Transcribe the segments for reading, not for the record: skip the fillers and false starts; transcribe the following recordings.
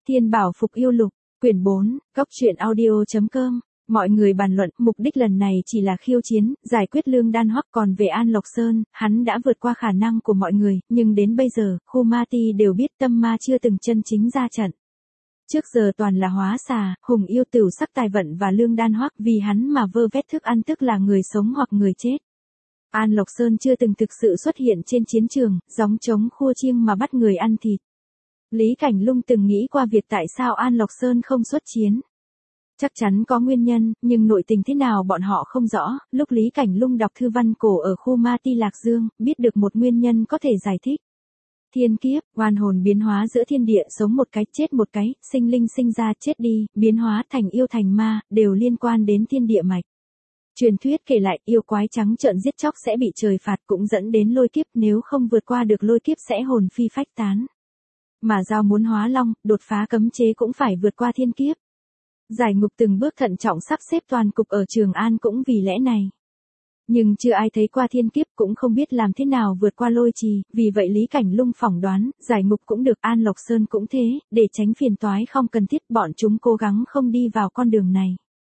Thiên Bảo Phục Yêu Lục, quyển 4, góc truyện audio.com. Mọi người bàn luận, mục đích lần này chỉ là khiêu chiến, giải quyết Lương Đan Hoắc, còn về An Lộc Sơn, hắn đã vượt qua khả năng của mọi người, nhưng đến bây giờ, khu ma ti đều biết tâm ma chưa từng chân chính ra trận. Trước giờ toàn là hóa xà, hùng yêu tửu sắc tài vận và Lương Đan Hoắc, vì hắn mà vơ vét thức ăn tức là người sống hoặc người chết. An Lộc Sơn chưa từng thực sự xuất hiện trên chiến trường, gióng trống khua chiêng mà bắt người ăn thịt. Lý Cảnh Lung từng nghĩ qua việc tại sao An Lộc Sơn không xuất chiến. Chắc chắn có nguyên nhân, nhưng nội tình thế nào bọn họ không rõ. Lúc Lý Cảnh Lung đọc thư văn cổ ở khu ma ti Lạc Dương, biết được một nguyên nhân có thể giải thích. Thiên kiếp, oan hồn biến hóa giữa thiên địa, sống một cái chết một cái, sinh linh sinh ra chết đi, biến hóa thành yêu thành ma, đều liên quan đến thiên địa mạch. Truyền thuyết kể lại, yêu quái trắng trợn giết chóc sẽ bị trời phạt, cũng dẫn đến lôi kiếp, nếu không vượt qua được lôi kiếp sẽ hồn phi phách tán. Mà Giao muốn hóa long, đột phá cấm chế cũng phải vượt qua thiên kiếp. Giải Ngục từng bước thận trọng sắp xếp toàn cục ở Trường An cũng vì lẽ này. Nhưng chưa ai thấy qua thiên kiếp, cũng không biết làm thế nào vượt qua lôi trì, vì vậy Lý Cảnh Lung phỏng đoán, Giải Ngục cũng được, An Lộc Sơn cũng thế, để tránh phiền toái không cần thiết, bọn chúng cố gắng không đi vào con đường này.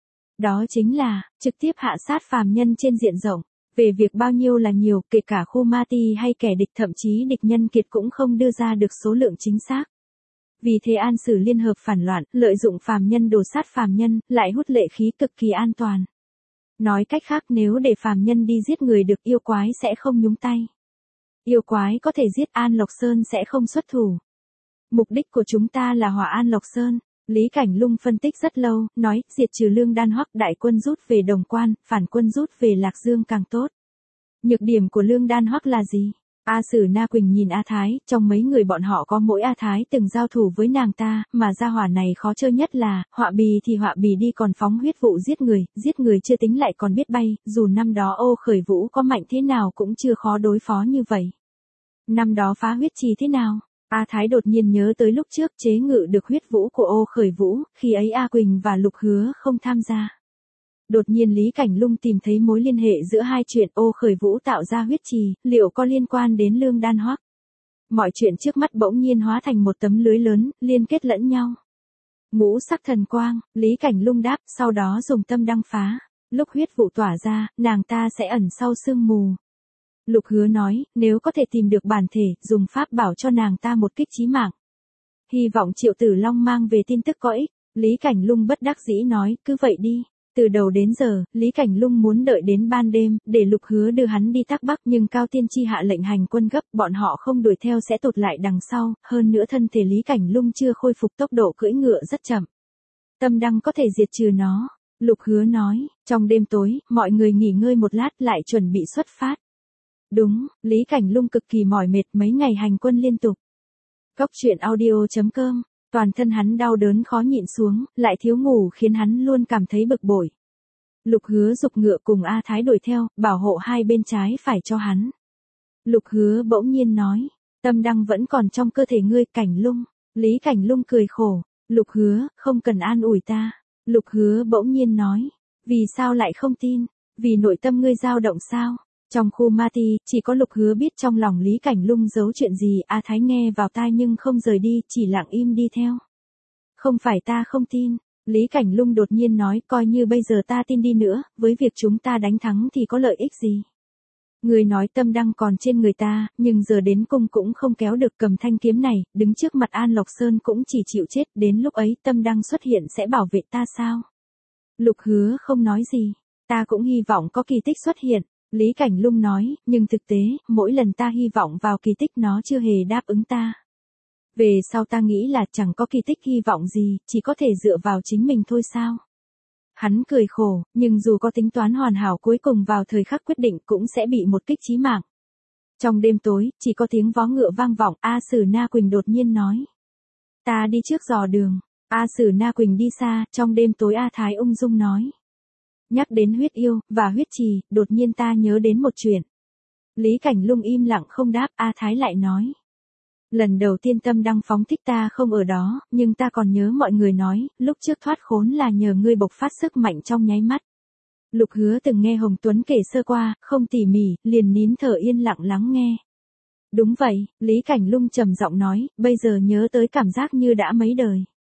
Đó chính là, trực tiếp hạ sát phàm nhân trên diện rộng. Về việc bao nhiêu là nhiều, kể cả khu ma ti hay kẻ địch, thậm chí địch nhân kiệt cũng không đưa ra được số lượng chính xác. Vì thế An Sử liên hợp phản loạn, lợi dụng phàm nhân đổ sát phàm nhân, lại hút lệ khí cực kỳ an toàn. Nói cách khác, nếu để phàm nhân đi giết người được, yêu quái sẽ không nhúng tay. Yêu quái có thể giết, An Lộc Sơn sẽ không xuất thủ. Mục đích của chúng ta là hỏa An Lộc Sơn. Lý Cảnh Lung phân tích rất lâu, nói, diệt trừ Lương Đan Hoắc, đại quân rút về Đồng Quan, phản quân rút về Lạc Dương càng tốt. Nhược điểm của Lương Đan Hoắc là gì? A Sử Na Quỳnh nhìn A Thái, trong mấy người bọn họ có mỗi A Thái từng giao thủ với nàng ta, mà gia hỏa này khó chơi nhất là, họa bì thì họa bì đi, còn phóng huyết vụ giết người chưa tính lại còn biết bay, dù năm đó Ô Khởi Vũ có mạnh thế nào cũng chưa khó đối phó như vậy. Năm đó phá huyết trì thế nào? A Thái đột nhiên nhớ tới lúc trước chế ngự được huyết vũ của Ô Khởi Vũ, khi ấy A Quỳnh và Lục Hứa không tham gia. Đột nhiên Lý Cảnh Lung tìm thấy mối liên hệ giữa hai chuyện, Ô Khởi Vũ tạo ra huyết trì, liệu có liên quan đến Lương Đan Hoắc? Mọi chuyện trước mắt bỗng nhiên hóa thành một tấm lưới lớn, liên kết lẫn nhau. Ngũ sắc thần quang, Lý Cảnh Lung đáp, sau đó dùng tâm đăng phá. Lúc huyết vụ tỏa ra, nàng ta sẽ ẩn sau sương mù. Lục Hứa nói, nếu có thể tìm được bản thể, dùng pháp bảo cho nàng ta một kích chí mạng. Hy vọng Triệu Tử Long mang về tin tức có ích. Lý Cảnh Lung bất đắc dĩ nói, cứ vậy đi. Từ đầu đến giờ, Lý Cảnh Lung muốn đợi đến ban đêm, để Lục Hứa đưa hắn đi Tắc Bắc, nhưng Cao Tiên Chi hạ lệnh hành quân gấp, bọn họ không đuổi theo sẽ tụt lại đằng sau, hơn nữa thân thể Lý Cảnh Lung chưa khôi phục, tốc độ cưỡi ngựa rất chậm. Tâm đăng có thể diệt trừ nó. Lục Hứa nói, trong đêm tối, mọi người nghỉ ngơi một lát lại chuẩn bị xuất phát. Đúng, Lý Cảnh Lung cực kỳ mỏi mệt, mấy ngày hành quân liên tục. Góc truyện audio.com. Toàn thân hắn đau đớn khó nhịn xuống, lại thiếu ngủ khiến hắn luôn cảm thấy bực bội. Lục Hứa giục ngựa cùng A Thái đuổi theo, bảo hộ hai bên trái phải cho hắn. Lục Hứa bỗng nhiên nói, tâm đăng vẫn còn trong cơ thể ngươi, Cảnh Lung. Lý Cảnh Lung cười khổ, Lục Hứa, không cần an ủi ta. Lục Hứa bỗng nhiên nói, vì sao lại không tin, vì nội tâm ngươi dao động sao? Trong khu ma ti, chỉ có Lục Hứa biết trong lòng Lý Cảnh Lung giấu chuyện gì, A Thái nghe vào tai nhưng không rời đi, chỉ lặng im đi theo. Không phải ta không tin, Lý Cảnh Lung đột nhiên nói, coi như bây giờ ta tin đi nữa, với việc chúng ta đánh thắng thì có lợi ích gì? Người nói tâm đăng còn trên người ta, nhưng giờ đến cung cũng không kéo được cầm thanh kiếm này, đứng trước mặt An Lộc Sơn cũng chỉ chịu chết, đến lúc ấy tâm đăng xuất hiện sẽ bảo vệ ta sao? Lục Hứa không nói gì, ta cũng hy vọng có kỳ tích xuất hiện. Lý Cảnh Lung nói, nhưng thực tế, mỗi lần ta hy vọng vào kỳ tích nó chưa hề đáp ứng ta. Về sau ta nghĩ là chẳng có kỳ tích hy vọng gì, chỉ có thể dựa vào chính mình thôi sao. Hắn cười khổ, nhưng dù có tính toán hoàn hảo cuối cùng vào thời khắc quyết định cũng sẽ bị một kích chí mạng. Trong đêm tối, chỉ có tiếng vó ngựa vang vọng, A Sử Na Quỳnh đột nhiên nói. Ta đi trước dò đường. A Sử Na Quỳnh đi xa, trong đêm tối A Thái ung dung nói. Nhắc đến huyết yêu, và huyết trì, đột nhiên ta nhớ đến một chuyện. Lý Cảnh Lung im lặng không đáp, A Thái lại nói. Lần đầu tiên tâm đăng phóng thích ta không ở đó, nhưng ta còn nhớ mọi người nói, lúc trước thoát khốn là nhờ ngươi bộc phát sức mạnh trong nháy mắt. Lục Hứa từng nghe Hồng Tuấn kể sơ qua, không tỉ mỉ, liền nín thở yên lặng lắng nghe. Đúng vậy, Lý Cảnh Lung trầm giọng nói, bây giờ nhớ tới cảm giác như đã mấy đời.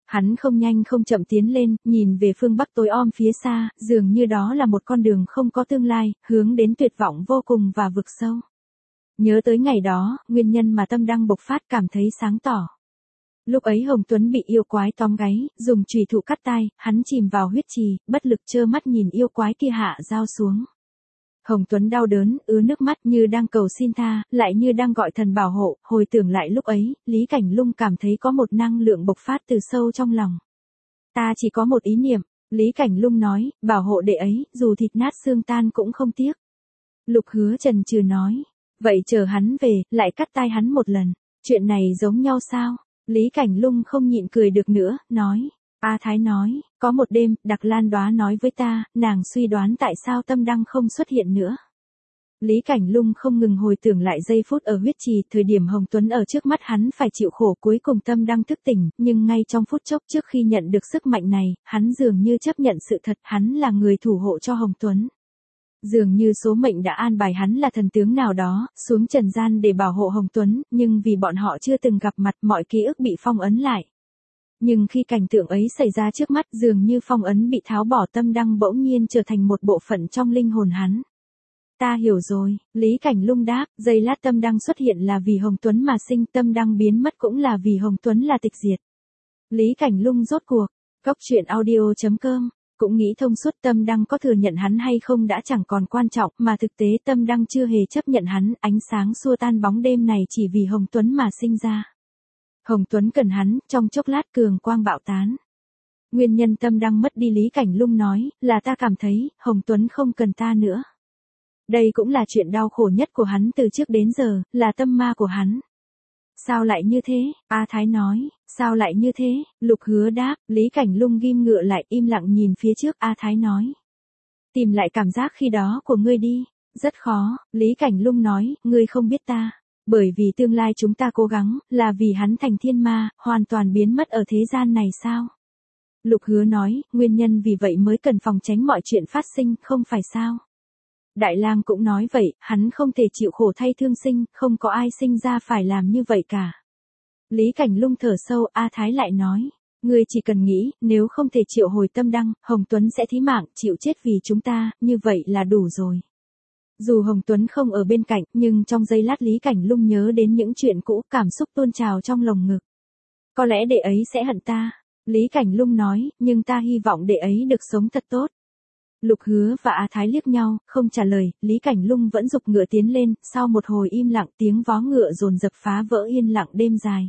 Hắn không nhanh không chậm tiến lên, nhìn về phương bắc tối om phía xa, dường như đó là một con đường không có tương lai, hướng đến tuyệt vọng vô cùng và vực sâu. Nhớ tới ngày đó, nguyên nhân mà tâm đăng bộc phát cảm thấy sáng tỏ. Lúc ấy Hồng Tuấn bị yêu quái tóm gáy, dùng chùy thủ cắt tai, hắn chìm vào huyết trì, bất lực trơ mắt nhìn yêu quái kia hạ dao xuống. Hồng Tuấn đau đớn, ứa nước mắt như đang cầu xin tha, lại như đang gọi thần bảo hộ, hồi tưởng lại lúc ấy, Lý Cảnh Lung cảm thấy có một năng lượng bộc phát từ sâu trong lòng. Ta chỉ có một ý niệm, Lý Cảnh Lung nói, bảo hộ đệ ấy, dù thịt nát xương tan cũng không tiếc. Lục Hứa chần chừ nói, vậy chờ hắn về, lại cắt tai hắn một lần, chuyện này giống nhau sao? Lý Cảnh Lung không nhịn cười được nữa, nói. A Thái nói, có một đêm, Đặc Lan Đoá nói với ta, nàng suy đoán tại sao tâm đăng không xuất hiện nữa. Lý Cảnh Lung không ngừng hồi tưởng lại giây phút ở huyết trì, thời điểm Hồng Tuấn ở trước mắt hắn phải chịu khổ, cuối cùng tâm đăng thức tỉnh, nhưng ngay trong phút chốc trước khi nhận được sức mạnh này, hắn dường như chấp nhận sự thật, hắn là người thủ hộ cho Hồng Tuấn. Dường như số mệnh đã an bài hắn là thần tướng nào đó, xuống trần gian để bảo hộ Hồng Tuấn, nhưng vì bọn họ chưa từng gặp mặt, mọi ký ức bị phong ấn lại. Nhưng khi cảnh tượng ấy xảy ra trước mắt, dường như phong ấn bị tháo bỏ, tâm đăng bỗng nhiên trở thành một bộ phận trong linh hồn hắn. Ta hiểu rồi, Lý Cảnh Lung đáp, giây lát tâm đăng xuất hiện là vì Hồng Tuấn mà sinh, tâm đăng biến mất cũng là vì Hồng Tuấn là tịch diệt. Lý Cảnh Lung rốt cuộc, Cốc.audio.com, cũng nghĩ thông suốt, tâm đăng có thừa nhận hắn hay không đã chẳng còn quan trọng, mà thực tế tâm đăng chưa hề chấp nhận hắn, ánh sáng xua tan bóng đêm này chỉ vì Hồng Tuấn mà sinh ra. Hồng Tuấn cần hắn, trong chốc lát cường quang bạo tán. Nguyên nhân tâm đăng mất đi, Lý Cảnh Lung nói, là ta cảm thấy, Hồng Tuấn không cần ta nữa. Đây cũng là chuyện đau khổ nhất của hắn từ trước đến giờ, là tâm ma của hắn. Sao lại như thế? A Thái nói, sao lại như thế? Lục Hứa đáp, Lý Cảnh Lung ghim ngựa lại, im lặng nhìn phía trước. A Thái nói, tìm lại cảm giác khi đó của ngươi đi. Rất khó, Lý Cảnh Lung nói, ngươi không biết ta. Bởi vì tương lai chúng ta cố gắng, là vì hắn thành thiên ma, hoàn toàn biến mất ở thế gian này sao? Lục Hứa nói, nguyên nhân vì vậy mới cần phòng tránh mọi chuyện phát sinh, không phải sao? Đại Lang cũng nói vậy, hắn không thể chịu khổ thay thương sinh, không có ai sinh ra phải làm như vậy cả. Lý Cảnh Lung thở sâu, A Thái lại nói, ngươi chỉ cần nghĩ, nếu không thể triệu hồi tâm đăng, Hồng Tuấn sẽ thí mạng, chịu chết vì chúng ta, như vậy là đủ rồi. Dù Hồng Tuấn không ở bên cạnh, nhưng trong giây lát Lý Cảnh Lung nhớ đến những chuyện cũ, cảm xúc tuôn trào trong lồng ngực. Có lẽ đệ ấy sẽ hận ta. Lý Cảnh Lung nói, nhưng ta hy vọng đệ ấy được sống thật tốt. Lục Hứa và A Thái liếc nhau, không trả lời, Lý Cảnh Lung vẫn giục ngựa tiến lên, sau một hồi im lặng tiếng vó ngựa dồn dập phá vỡ yên lặng đêm dài.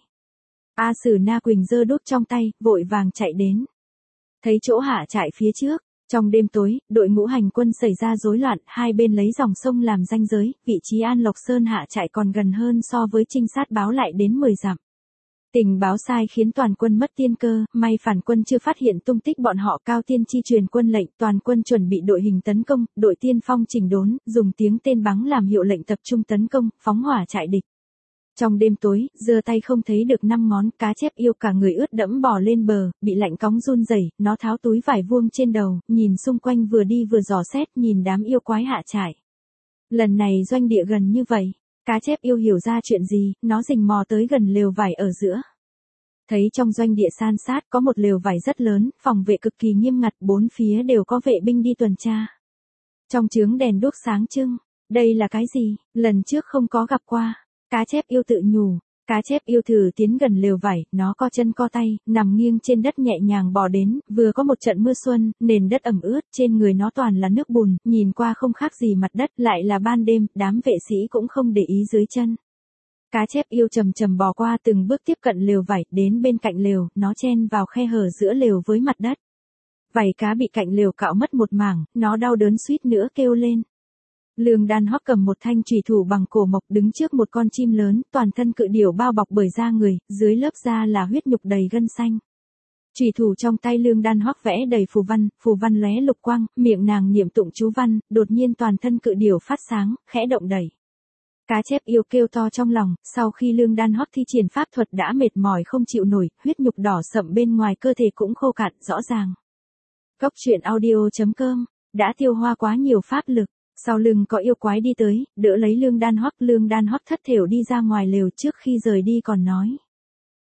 A Sử Na Quỳnh giơ đuốc trong tay, vội vàng chạy đến. Thấy chỗ hạ trại phía trước, trong đêm tối, đội ngũ hành quân xảy ra rối loạn, hai bên lấy dòng sông làm ranh giới, vị trí An Lộc Sơn hạ trại còn gần hơn so với trinh sát báo lại đến 10 dặm. Tình báo sai khiến toàn quân mất tiên cơ, may phản quân chưa phát hiện tung tích bọn họ. Cao Tiên Chi truyền quân lệnh, toàn quân chuẩn bị đội hình tấn công, đội tiên phong chỉnh đốn, dùng tiếng tên bắn làm hiệu lệnh tập trung tấn công, phóng hỏa trại địch. Trong đêm tối, giơ tay không thấy được 5 ngón, cá chép yêu cả người ướt đẫm bò lên bờ, bị lạnh cóng run rẩy, nó tháo túi vải vuông trên đầu, nhìn xung quanh vừa đi vừa dò xét, nhìn đám yêu quái hạ trại. Lần này doanh địa gần như vậy. Cá chép yêu hiểu ra chuyện gì, nó rình mò tới gần lều vải ở giữa. Thấy trong doanh địa san sát có một lều vải rất lớn, phòng vệ cực kỳ nghiêm ngặt, bốn phía đều có vệ binh đi tuần tra. Trong chướng đèn đuốc sáng trưng, đây là cái gì, lần trước không có gặp qua. Cá chép yêu tự nhủ, cá chép yêu thử tiến gần lều vải, nó co chân co tay, nằm nghiêng trên đất nhẹ nhàng bò đến, vừa có một trận mưa xuân, nền đất ẩm ướt, trên người nó toàn là nước bùn, nhìn qua không khác gì mặt đất, lại là ban đêm, đám vệ sĩ cũng không để ý dưới chân. Cá chép yêu chầm chầm bò qua từng bước tiếp cận lều vải, đến bên cạnh lều, nó chen vào khe hở giữa lều với mặt đất. Vảy cá bị cạnh lều cạo mất một mảng, nó đau đớn suýt nữa kêu lên. Lương Đan Hoắc cầm một thanh chùy thủ bằng cổ mộc đứng trước một con chim lớn, toàn thân cự điểu bao bọc bởi da người, dưới lớp da là huyết nhục đầy gân xanh. Chùy thủ trong tay Lương Đan Hoắc vẽ đầy phù văn lóe lục quang, miệng nàng niệm tụng chú văn, đột nhiên toàn thân cự điểu phát sáng, khẽ động đẩy. Cá chép yêu kêu to trong lòng, sau khi Lương Đan Hoắc thi triển pháp thuật đã mệt mỏi không chịu nổi, huyết nhục đỏ sậm bên ngoài cơ thể cũng khô cạn rõ ràng. Cốc.audio.com, đã tiêu hóa quá nhiều pháp lực. Sau lưng có yêu quái đi tới, đỡ lấy Lương Đan Hoắc thất thểu đi ra ngoài lều, trước khi rời đi còn nói.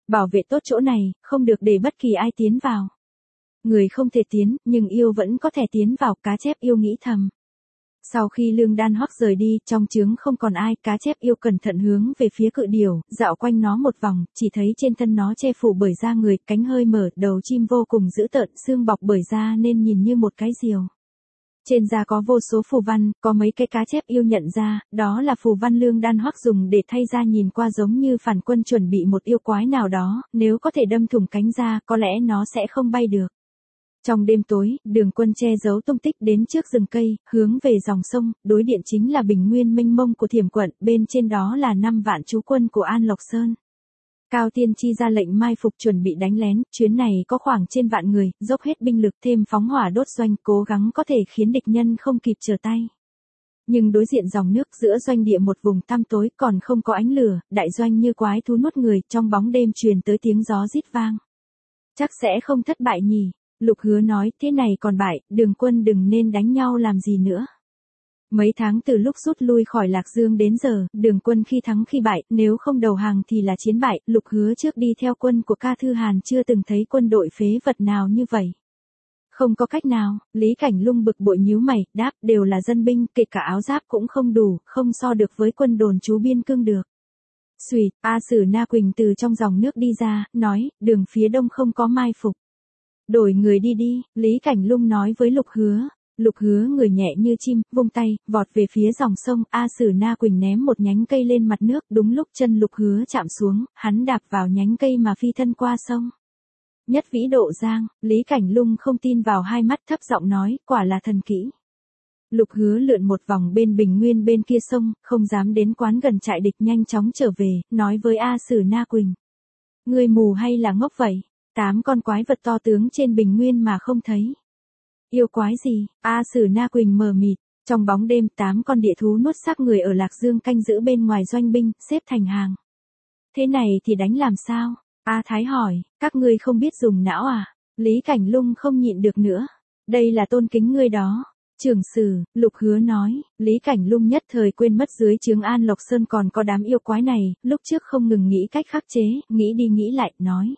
Bảo vệ tốt chỗ này, không được để bất kỳ ai tiến vào. Người không thể tiến, nhưng yêu vẫn có thể tiến vào, cá chép yêu nghĩ thầm. Sau khi Lương Đan Hoắc rời đi, trong trướng không còn ai, cá chép yêu cẩn thận hướng về phía cự điểu, dạo quanh nó một vòng, chỉ thấy trên thân nó che phủ bởi da người, cánh hơi mở, đầu chim vô cùng dữ tợn, xương bọc bởi da nên nhìn như một cái diều. Trên da có vô số phù văn, có mấy cái cá chép yêu nhận ra, đó là phù văn Lương Đan Hoắc dùng để thay da, nhìn qua giống như phản quân chuẩn bị một yêu quái nào đó, nếu có thể đâm thủng cánh da, có lẽ nó sẽ không bay được. Trong đêm tối, Đường Quân che giấu tung tích đến trước rừng cây, hướng về dòng sông, đối điện chính là bình nguyên mênh mông của Thiểm quận, bên trên đó là 5 vạn chú quân của An Lộc Sơn. Cao Tiên Chi ra lệnh mai phục chuẩn bị đánh lén, chuyến này có khoảng trên vạn người, dốc hết binh lực thêm phóng hỏa đốt doanh, cố gắng có thể khiến địch nhân không kịp trở tay. Nhưng đối diện dòng nước giữa doanh địa một vùng tăm tối còn không có ánh lửa, đại doanh như quái thú nuốt người, trong bóng đêm truyền tới tiếng gió rít vang. Chắc sẽ không thất bại nhỉ? Lục Hứa nói, thế này còn bại, Đường Quân đừng nên đánh nhau làm gì nữa. Mấy tháng từ lúc rút lui khỏi Lạc Dương đến giờ, Đường Quân khi thắng khi bại, nếu không đầu hàng thì là chiến bại, Lục Hứa trước đi theo quân của Ca Thư Hàn chưa từng thấy quân đội phế vật nào như vậy. Không có cách nào, Lý Cảnh Lung bực bội nhíu mày, đáp, đều là dân binh, kể cả áo giáp cũng không đủ, không so được với quân đồn trú biên cương được. Xuỵt, A Sử Na Quỳnh từ trong dòng nước đi ra, nói, đường phía đông không có mai phục. Đổi người đi đi, Lý Cảnh Lung nói với Lục Hứa. Lục Hứa người nhẹ như chim, vung tay, vọt về phía dòng sông, A Sử Na Quỳnh ném một nhánh cây lên mặt nước, đúng lúc chân Lục Hứa chạm xuống, hắn đạp vào nhánh cây mà phi thân qua sông. Nhất vĩ độ giang, Lý Cảnh Lung không tin vào hai mắt, thấp giọng nói, quả là thần kỹ. Lục Hứa lượn một vòng bên bình nguyên bên kia sông, không dám đến quán gần trại địch, nhanh chóng trở về, nói với A Sử Na Quỳnh. Ngươi mù hay là ngốc vậy? 8 con quái vật to tướng trên bình nguyên mà không thấy. Yêu quái gì? A Sử Na Quỳnh mờ mịt. Trong bóng đêm 8 con địa thú nuốt xác người ở Lạc Dương canh giữ bên ngoài doanh binh, xếp thành hàng. Thế này thì đánh làm sao? A Thái hỏi, các ngươi không biết dùng não à? Lý Cảnh Lung không nhịn được nữa. Đây là tôn kính ngươi đó. Trưởng sử, Lục Hứa nói, Lý Cảnh Lung nhất thời quên mất dưới trướng An Lộc Sơn còn có đám yêu quái này, lúc trước không ngừng nghĩ cách khắc chế, nghĩ đi nghĩ lại, nói.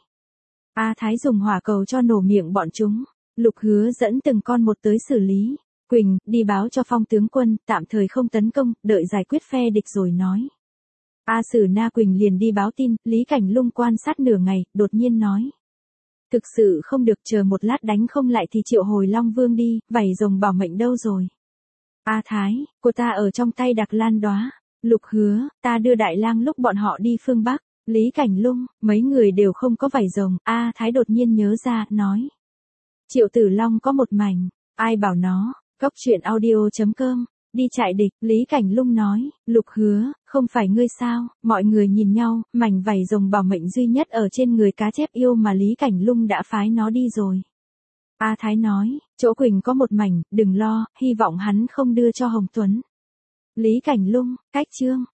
A Thái dùng hỏa cầu cho nổ miệng bọn chúng. Lục Hứa dẫn từng con một tới xử lý. Quỳnh, đi báo cho Phong tướng quân, tạm thời không tấn công, đợi giải quyết phe địch rồi nói. A Sử Na Quỳnh liền đi báo tin, Lý Cảnh Lung quan sát nửa ngày, đột nhiên nói. Thực sự không được, chờ một lát đánh không lại thì triệu hồi Long Vương đi, vảy rồng bảo mệnh đâu rồi. A Thái, cô ta ở trong tay Đặc Lan Đóa. Lục Hứa, ta đưa Đại Lang lúc bọn họ đi phương Bắc. Lý Cảnh Lung, mấy người đều không có vảy rồng, A Thái đột nhiên nhớ ra, nói. Triệu Tử Long có một mảnh, ai bảo nó, Góc Truyện Audio.com, đi chạy địch, Lý Cảnh Lung nói, Lục Hứa, không phải ngươi sao, mọi người nhìn nhau, mảnh vảy rồng bảo mệnh duy nhất ở trên người cá chép yêu mà Lý Cảnh Lung đã phái nó đi rồi. A Thái nói, chỗ Quỳnh có một mảnh, đừng lo, hy vọng hắn không đưa cho Hồng Tuấn. Lý Cảnh Lung, cách chương.